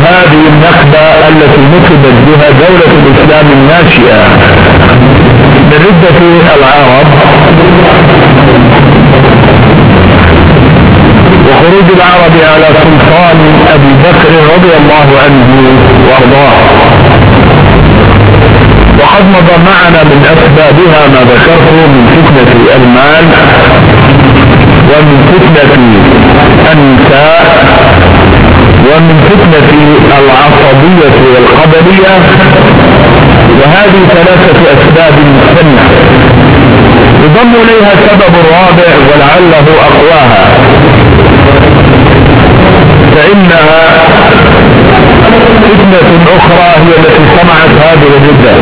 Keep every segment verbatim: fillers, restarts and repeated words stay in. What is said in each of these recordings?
هذه النكبة التي نكبت بها دولة الإسلام الناشئة من ردة العرب وخروج العرب على سلطان أبي بكر رضي الله عنه وارضاه. وقد مضى معنا من أسبابها ما ذكرته من فتنة المال ومن فتنة النساء ومن فتنة العصبية والقبلية، وهذه ثلاثة أسباب مختلفة يضم إليها سبب رابع ولعله أقواها، فإنها فتنة أخرى هي التي صنعت هذه الردة.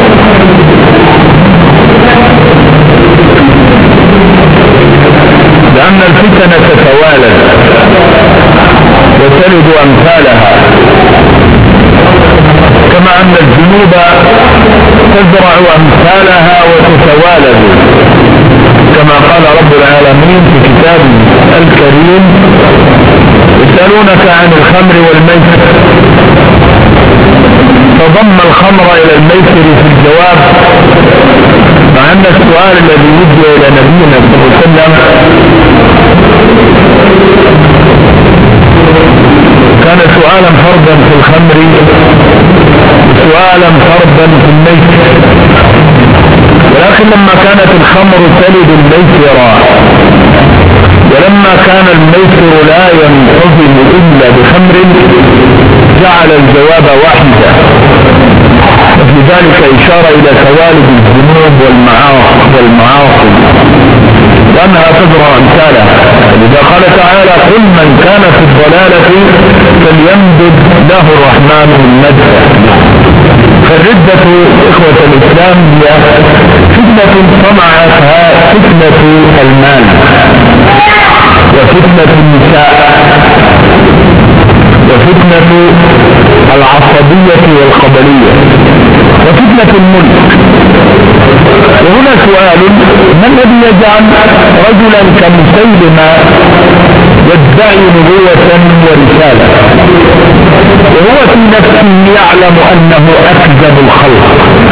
لأن الفتن تتوالد وتلد أمثالها، كما أن الذنوب تزرع أمثالها وتتوالد، كما قال رب العالمين في كتابه الكريم: يسألونك عن الخمر والميسر، فضم الخمر إلى الميسر في الجواب، مع أن السؤال الذي وجه إلى نبينا صلى الله عليه وسلم كان سؤالا فردا في الخمر وسؤالا فردا في الميسر، ولكن لما كانت الخمر تلد الميسر ولما كان الميسر لا ينتظم إلا بخمر جعل الجواب واحدا، وفي ذلك إشارة إلى توالد الذنوب والمعاصي وأنها تزرع أمثالها. لذا قال تعالى: قل من كان في الضلالة فليمدد له الرحمن من مدد. فالردة إخوة الإسلام هي فتنة صنعتها فتنة المال وفتنة النساء وفتنة العصبية والقبلية وفتنة الملك. وهنا سؤال: ما الذي يجعل رجلا كمسيلمة يدعي نبوة ورسالة وهو في نفسه يعلم أنه أكذب الخلق،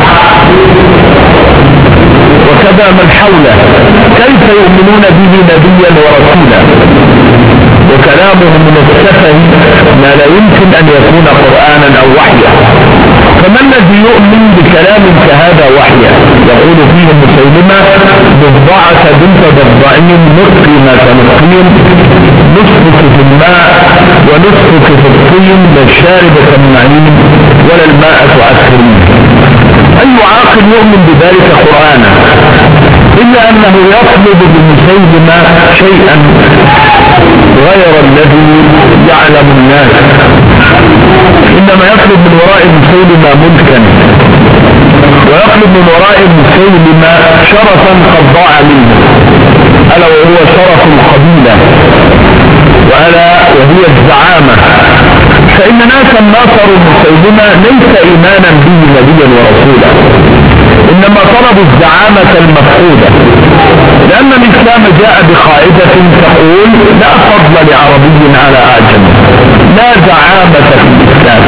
وكذا من حوله كيف يؤمنون به نبيا ورسولا وكلامه من السفه ما لا يمكن أن يكون قرآنا أو وحيا؟ فما الذي يؤمن بكلام كهذا وحيا؟ يقول فيه مسيلمة: ضفدعة بنت ضفدعين نسقي ما تنقين، نسقك في الماء ونسقك في الطين، لا الشارب تمنعين ولا الماء تعكرين. أي عاقل يؤمن بذلك قرآنا؟ إلا أنه يطلب بمسيلمة شيئا غير الذي يعلم الناس، إنما يطلب من وراء مسيلمة ملكا، ويطلب من وراء مسيلمة شرفا قد ضاع منه، ألا وهو شرف القبيلة، وألا وهي الزعامة. فإن ناسا ناصروا مسيلمة ليس إيمانا به نبيا ورسولا، إنما طلبوا الزعامة المفقودة، لأن الإسلام جاء بقاعدة تقول: لا فضل لعربي على أعجم، لا زعامة في الإسلام.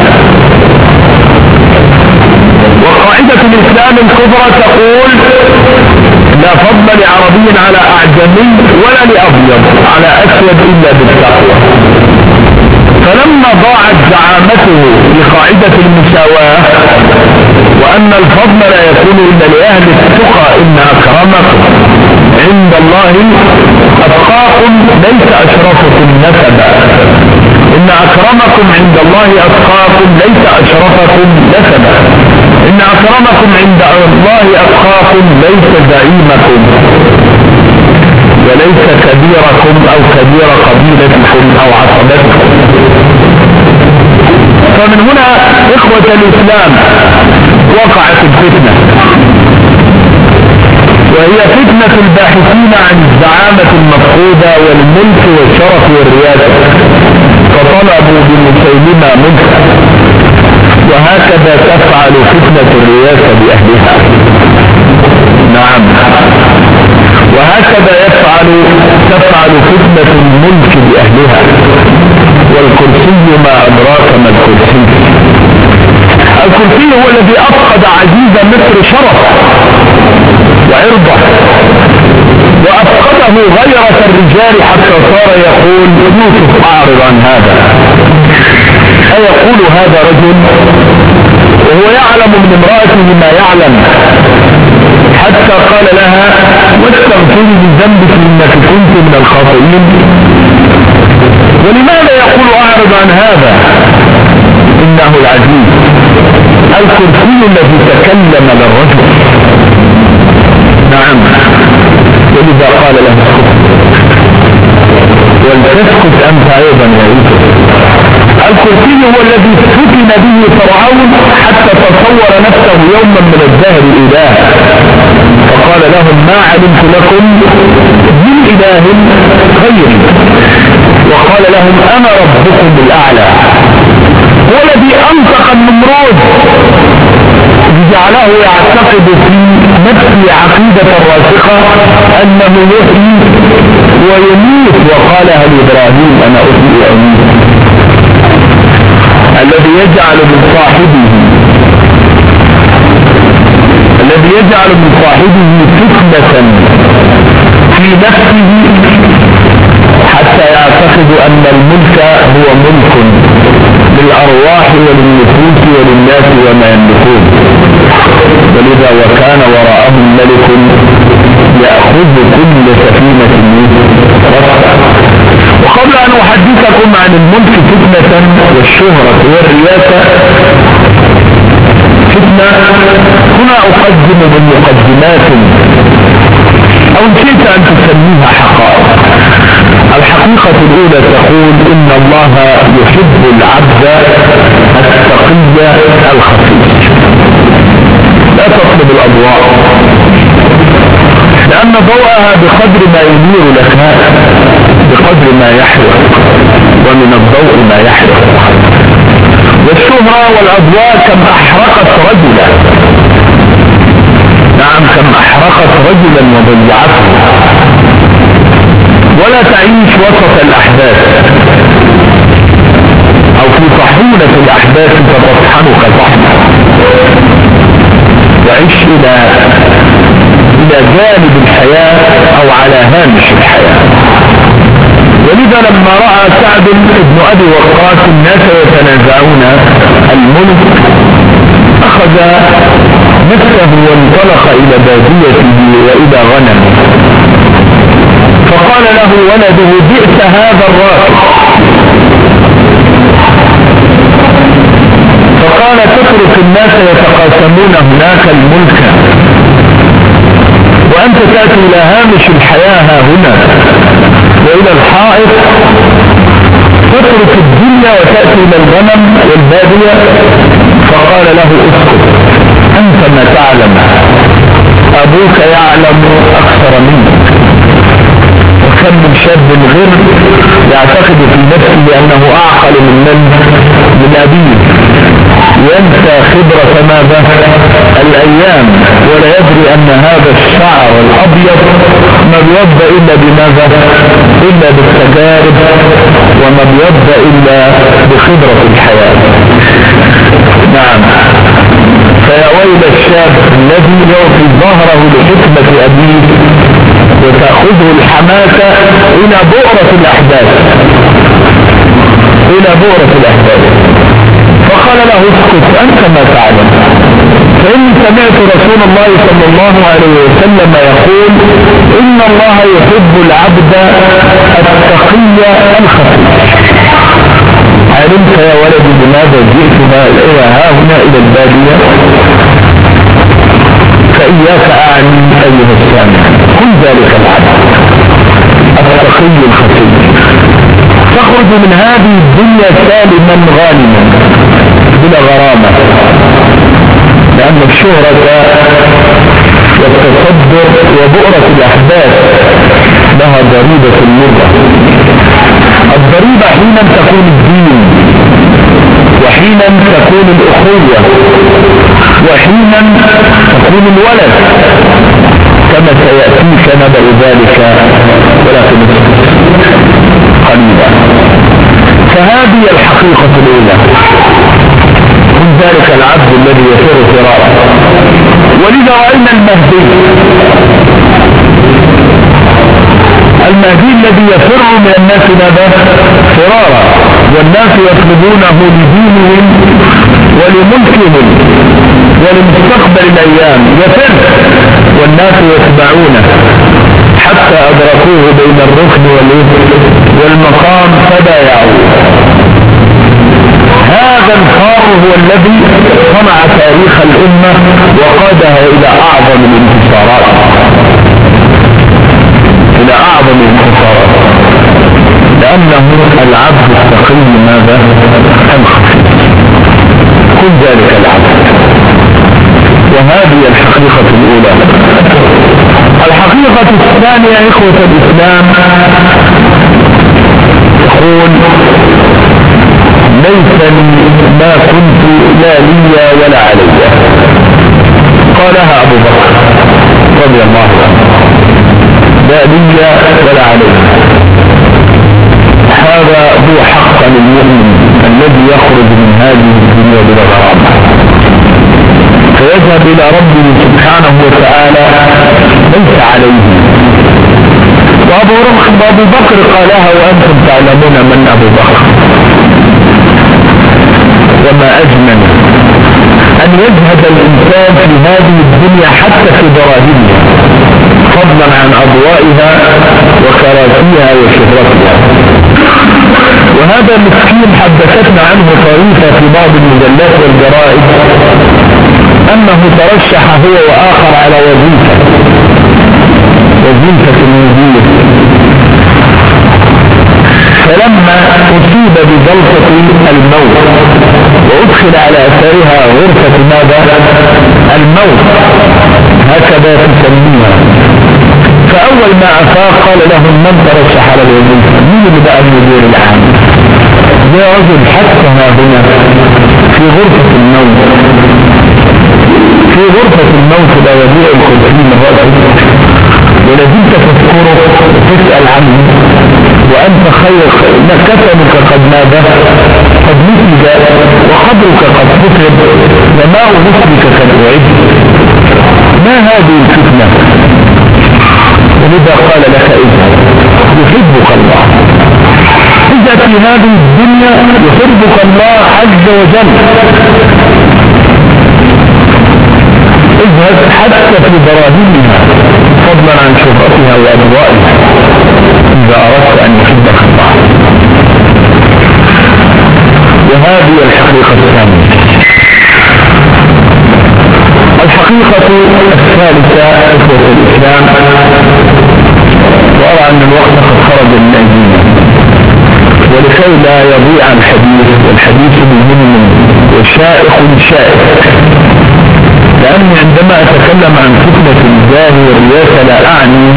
وقاعدة الإسلام الكبرى تقول: لا فضل لعربي على أعجمي ولا لأبيض على أسود إلا بالتقوى. فلما ضاعت زعامته بقاعدة المساواة وأن الفضل لا يكون إلا لأهل التقى، إن أكرمكم عند الله أتقاكم ليس أشرفكم نسبا، إن أكرمكم عند الله أتقاكم ليس أشرفكم نسبا، إن أكرمكم عند الله أتقاكم ليس زعيمكم وليس كبيركم أو كبير قبيلتكم أو عصبتكم. فمن هنا إخوة الإسلام وقعت الفتنة، وهي فتنة الباحثين عن الزعامة المفقودة والملك والشرف والريادة، فطلبوا بمسيلمة ملكا، وهكذا تفعل فتنة الرياسة بأهلها. نعم، وهكذا يفعل تفعل فتنة الملك بأهلها. والكرسي ما أدراك ما الكرسي، الكرسي هو الذي أفقد عزيز مصر شرفه وعرضه وأفقده غيرة الرجال حتى صار يقول يوسف أعرض عن هذا. أيقول هذا رجل وهو يعلم من امرأته ما يعلم، حتى قال لها واستغفري لذنبك انك كنت من الخاطئين. ولماذا يقول أعرض عن هذا؟ إنه العزيز الكرسي الذي تكلم للرجل. نعم، ولذا قال له ولتسكت أنت أيضا يا يوسف. الكرسي هو الذي فتن به فرعون حتى تصور نفسه يوما من الدهر إله، فقال لهم ما علمت لكم من إله غيري، وقال لهم أنا ربكم الأعلى. هو الذي أنطق النمرود جعله يعتقد في نفسه عقيدة راسخة أنه يحيي ويميت، وقالها لإبراهيم أنا أحيي وأميت. الذي يجعل من صاحبه الذي يجعل من صاحبه فتنة في نفسه حتى يعتقد أن الملك هو ملك للأرواح وللنفوس وللناس وما يملكون. ولذا وكان وراءهم ملك يأخذ كل سفينة رفعا. وقبل أن أحدثكم عن الملك فتنة والشهرة والرياسة فتنة، هنا أقدم من مقدمات أو نسيت أن تسميها حقائق. الحقيقة الأولى تقول إن الله يحب العبد التقي الخفي. لا تطلب الأضواء، لأن ضوءها بقدر ما ينير لك بقدر ما يحرق، ومن الضوء ما يحرق. والشهرة والأضواء كم أحرقت رجلا، نعم كم أحرقت رجلا وضيعته. ولا تعيش وسط الأحداث أو في طحونة الأحداث فتطحنك طحنة، وعيش إلى إلى جانب الحياة أو على هامش الحياة. ولذا لما رأى سعد بن أبي وقاص الناس يتنازعون الملك أخذ نفسه وانطلق إلى باديته وإلى غنمه، فقال له ولده بئس هذا الراكب، فقال تترك الناس يتقاسمون هناك الملك وأنت تأتي إلى هامش الحياة هنا وإلى الحائط، تترك الدنيا وتأتي إلى الغنم والبادية. فقال له اسكت أنت ما تعلم، أبوك يعلم أكثر منك. وكم من شاب غير يعتقد في نفسه أنه أعقل من من من أبيه، ينسى خبرة ماذا الأيام، ولا يدري أن هذا الشعر الأبيض ما بيبدأ إلا بماذا إلا بالتجارب، وما بيبدأ إلا بخبرة الحياة. نعم، فيا ويل الشاب الذي يعطي ظهره لحكمة أبيه وتأخذه الحماسة إلى بؤرة الأحداث إلى بؤرة الأحداث. فقال له اسكت أنت ما تعلم، فإني سمعت رسول الله صلى الله عليه وسلم يقول إن الله يحب العبد التقي الخفي. علمت يا ولدي بماذا جئت إلى ها هنا إلى البادية؟ فإياك أعني أيها السامع، كن ذلك العبد التقي الخفي، تخرج من هذه الدنيا سالما غانما بلا غرامة، لأن الشهرة والتصدر وبؤرة الأحداث لها ضريبة المرة. الضريبة حينا تكون الدين، وحينا تكون الأخوة، وحينا تكون الولد، كما سيأتيك نبأ ذلك ولكن قليلا. فهذه الحقيقة الأولى، كن ذلك العبد العبد الذي يفر فرارا. ولذا رأينا المهدي المهدي الذي يفر من الناس ماذا؟ فرارا، والناس يطلبونه لدينهم ولملكهم ولمستقبل الأيام، يفر والناس يتبعونه حتى أدركوه بين الركن والمقام فبايعوه. هذا الفار هو الذي صنع تاريخ الأمة وقادها إلى أعظم الانتصارات إلى أعظم الانتصارات لأنه العبد التقي ماذا؟ الخفي، كل ذلك العبد. وهذه الحقيقة الأولى. الحقيقة الثانية إخوة الإسلام يقول ليس ما كنت لا لي ولا علي، قالها أبو بكر رضي الله عنه، لا لي ولا علي. هذا هو حقا المؤمن الذي يخرج من هذه الدنيا بلا غرامة فيذهب إلى ربه سبحانه وتعالى ليس عليه. وأبو بكر قالها وأنتم تعلمون من أبو بكر. وما أجمل أن يذهب الإنسان في هذه الدنيا حتى في دراهمها فضلا عن أضوائها وكراسيها وشهرتها. وهذا مسكين حدثتنا عنه طريفة في بعض المجلات والجرائد أنه ترشح هو وآخر على وظيفة وظيفة المدير، فلما أصيب بجلطة الموت وأدخل على أثرها غرفة ماذا؟ الموت هكذا تسميها. فأول ما أفاق قال لهم من ترشح على الوظيفة؟ مين اللي بقى المدير العام؟ يا رجل حتى هنا في غرفة الموت في غرفة الموت لا يضيع الخلفين الرأس ولازلت تذكره وتسأل عنه وأنت خير كفنك قد ماذا؟ قد نسج وقبرك قد فتر وماء نسلك قد أعد. ما هذه الفتنة؟ ولذا قال لك اذهب يحبك الله. إذا في هذه الدنيا يحبك الله عز وجل، اذهب حتى في دراهمها فضلا عن شهرتها وأضوائها إذا أردت أن يحبك الله. وهذه الحقيقة الثانية. الحقيقة الثالثة في الإسلام، وأرى أن الوقت قد خرج من أيدينا ولكي لا يضيع الحديث، والحديث مهم وشائق شائق، لأني عندما أتكلم عن فتنة الجاه والرياسة لا أعني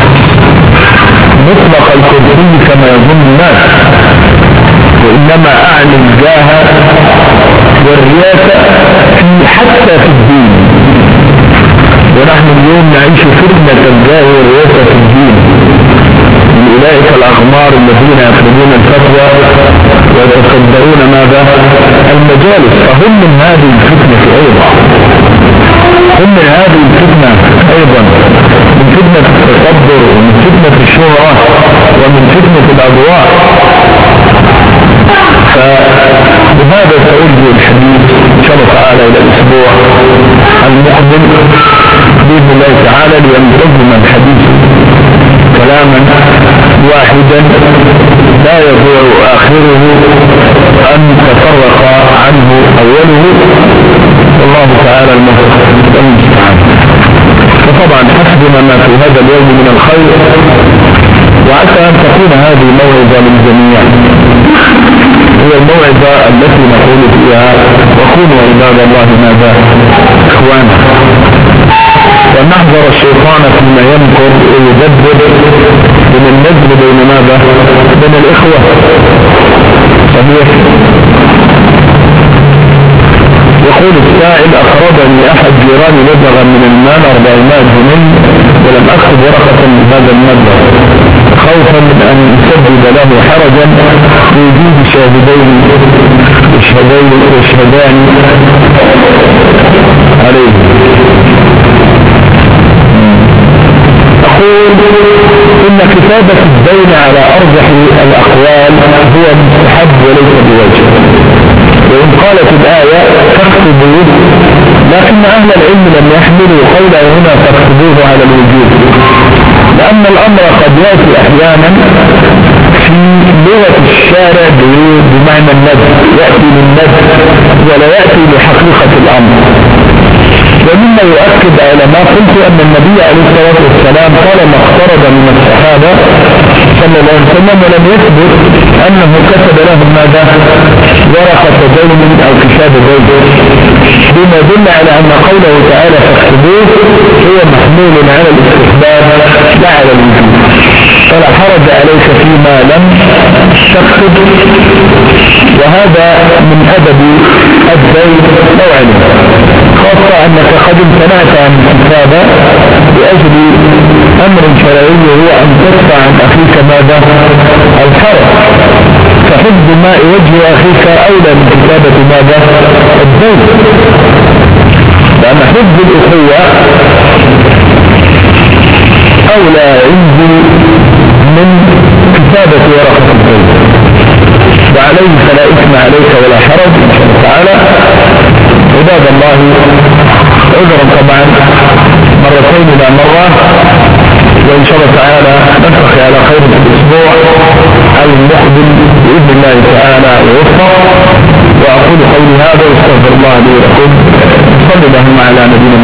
مطلق الكرسي كما يظن الناس، وإنما أعني الجاه والرياسة حتى في الدين. ونحن اليوم نعيش فتنة الجاه والرياسة في الدين من أولئك الأغمار الذين يخرجون الفتوى ويتصدرون ماذا؟ المجالس، فهم من هذه الفتنة أيضا هم من هذه الفتنة أيضا من فتنة التصدر ومن فتنة الشهرة ومن فتنة الأضواء. فبهذا سألجي الحديث إن شاء الله تعالى إلى الأسبوع المقبل بإذن الله تعالى لينتظم الحديث كلاما واحدا لا يضيع آخره أن تفرق عنه أوله، والله تعالى المستعان. وطبعا حسبنا ما في هذا اليوم من الخير، وعسى أن تكون هذه موعظة للجميع، هي الموعظة التي نقول فيها وكونوا عباد الله ماذا؟ إخوانا، ونحذر الشيطان فيما يمكر ويدبر من النجم بين ماذا؟ بين الإخوة. صحيح. يقول السائل أقرضني أحد جيراني مبلغا من المال أربعمائة جنيه ولم أكتب ورقة بهذا المبلغ خوفا من أن يسبب له حرجا بوجود شاهدين يشهدان عليه. أقول إن كتابة الدين على أرجح الأقوال هو مستحب وليس بواجب، وإن قالت الآية فاكتبوه، لكن أهل العلم لم يحملوا قوله هنا فاكتبوه على الوجوب، لأن الأمر قد يأتي أحيانا في لغة الشارع بمعنى الندب، يأتي للندب ولا يأتي لحقيقة الأمر. ومما يؤكد على ما قلت أن النبي عليه الصلاة والسلام قال ما اقترب من الصحابة صلى الله عليه وسلم ولم يثبت أنه كتب لهم ماذا؟ ورقة دين أو كتاب دين، بما يدل على أن قوله تعالى فاكتبوه هو محمول على الاستحباب لا على الوجوب، فلا حرج عليك فيما لم تكتب، وهذا من أدب الدين لو علم، خاصة أنك قد امتنعت عن الكتابة لأجل أمر شرعي هو أن تدفع عن أخيك ماذا؟ الحرج، فحفظ ماء وجه أخيك أولى من كتابة ماذا؟ الدين، لأن حفظ الأخوة أولى عندي من كتابة ورقة الدين، وعليه فلا إثم عليك ولا حرج إن شاء الله تعالى. عباد الله، عذرا طبعا مرتين إلى مرة، وإن شاء الله تعالى نلتقي على خير في الأسبوع المقبل بإذن الله تعالى ووفق. وأقول قولي هذا واستغفر الله لي ولكم، صلى الله على نبينا